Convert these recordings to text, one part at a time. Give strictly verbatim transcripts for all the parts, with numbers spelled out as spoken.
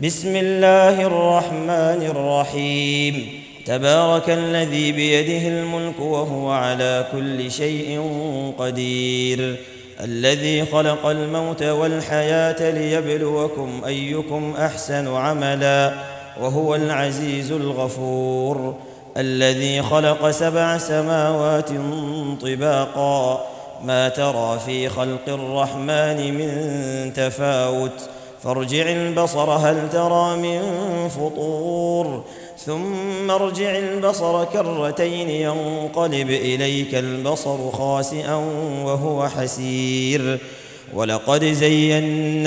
بسم الله الرحمن الرحيم. تبارك الذي بيده الملك وهو على كل شيء قدير، الذي خلق الموت والحياة ليبلوكم أيكم أحسن عملا، وهو العزيز الغفور، الذي خلق سبع سماوات طباقا، ما ترى في خلق الرحمن من تفاوت، فارجع البصر هل ترى من فطور، ثم ارجع البصر كرتين ينقلب إليك البصر خاسئا وهو حسير. ولقد زينا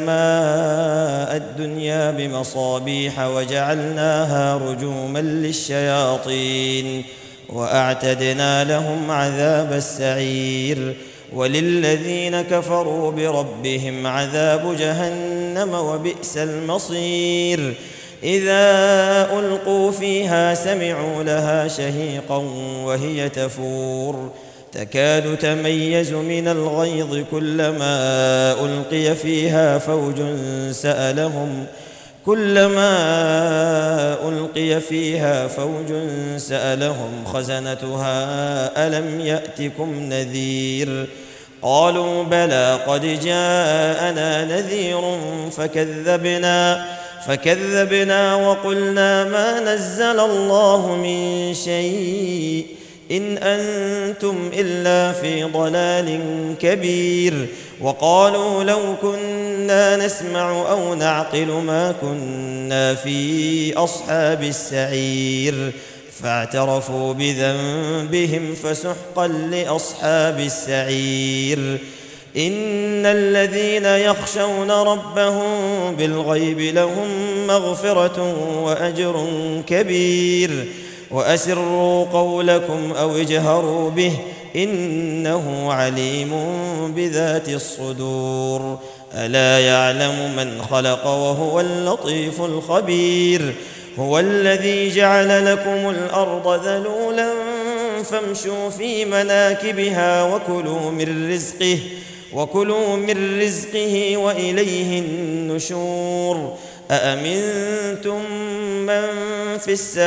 السماء الدنيا بمصابيح وجعلناها رجوما للشياطين وأعتدنا لهم عذاب السعير. وللذين كفروا بربهم عذاب جهنم وبئس المصير. إذا ألقوا فيها سمعوا لها شهيقا وهي تفور، تكاد تميز من الغيظ كلما ألقي فيها فوج سألهم كلما ألقي فيها فوج سألهم خزنتها ألم يأتكم نذير؟ قالوا بلى قد جاءنا نذير فكذبنا فكذبنا وقلنا ما نزل الله من شيء إن أنتم إلا في ضلال كبير. وقالوا لو كنا نسمع أو نعقل ما كنا في أصحاب السعير، فاعترفوا بذنبهم فسحقا لأصحاب السعير. إن الذين يخشون ربهم بالغيب لهم مغفرة وأجر كبير. وأسروا قولكم أو اجهروا به إنه عليم بذات الصدور. ألا يعلم من خلق وهو اللطيف الخبير. هو الذي جعل لكم الأرض ذلولا فامشوا في مناكبها وكلوا من رزقه وكلوا من رزقه وإليه النشور. أأمنتم من في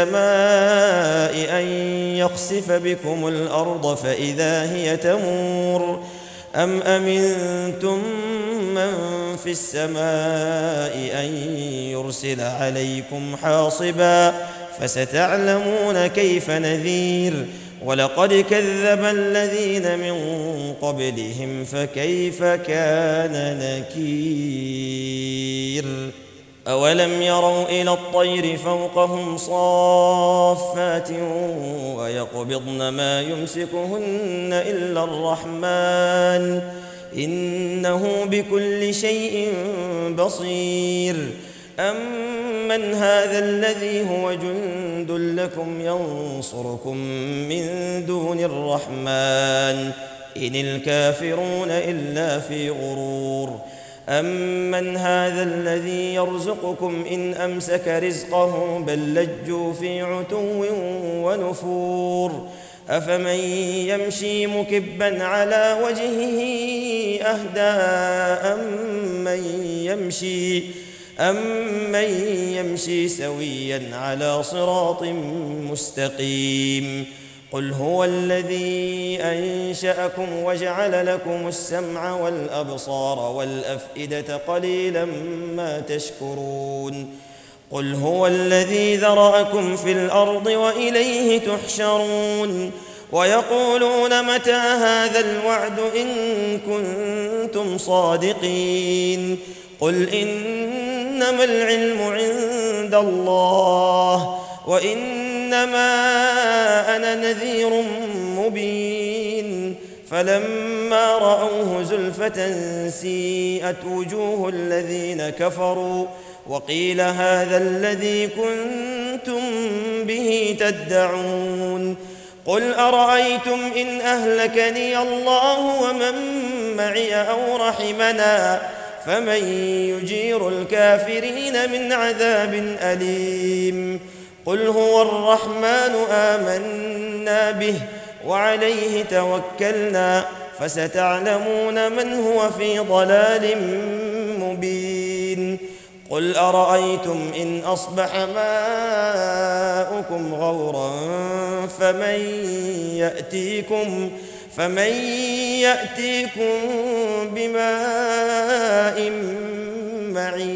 السماء أن يخسف بكم الأرض فإذا هي تمور، أم أمنتم من في السماء أن يرسل عليكم حاصبا فستعلمون كيف نذير. ولقد كذب الذين من قبلهم فكيف كان نكير. أولم يروا إلى الطير فوقهم صافات ويقبضن ما يمسكهن إلا الرحمن إنه بكل شيء بصير. أمن هذا الذي هو جند لكم ينصركم من دون الرحمن إن الكافرون إلا في غرور. أمن هذا الذي يرزقكم إن أمسك رزقه بل لجوا في عتو ونفور. أفمن يمشي مكبا على وجهه أهدى أمن يمشي أمن يمشي سويا على صراط مستقيم. قل هو الذي أنشأكم وجعل لكم السمع والأبصار والأفئدة قليلا ما تشكرون. قل هو الذي ذرأكم في الأرض وإليه تحشرون. ويقولون متى هذا الوعد إن كنتم صادقين. قل إنما العلم عند الله وإنما أنا نذير مبين. فلما رأوه زلفة سيئت وجوه الذين كفروا وقيل هذا الذي كنتم به تدعون. قل أرأيتم إن أهلكني الله ومن معي أو رحمنا فمن يجير الكافرين من عذاب أليم. قل هو الرحمن آمنا به وعليه توكلنا فستعلمون من هو في ضلال مبين. قل أرأيتم إن أصبح ماؤكم غورا فمن يأتيكم فمن يأتيكم بماء معين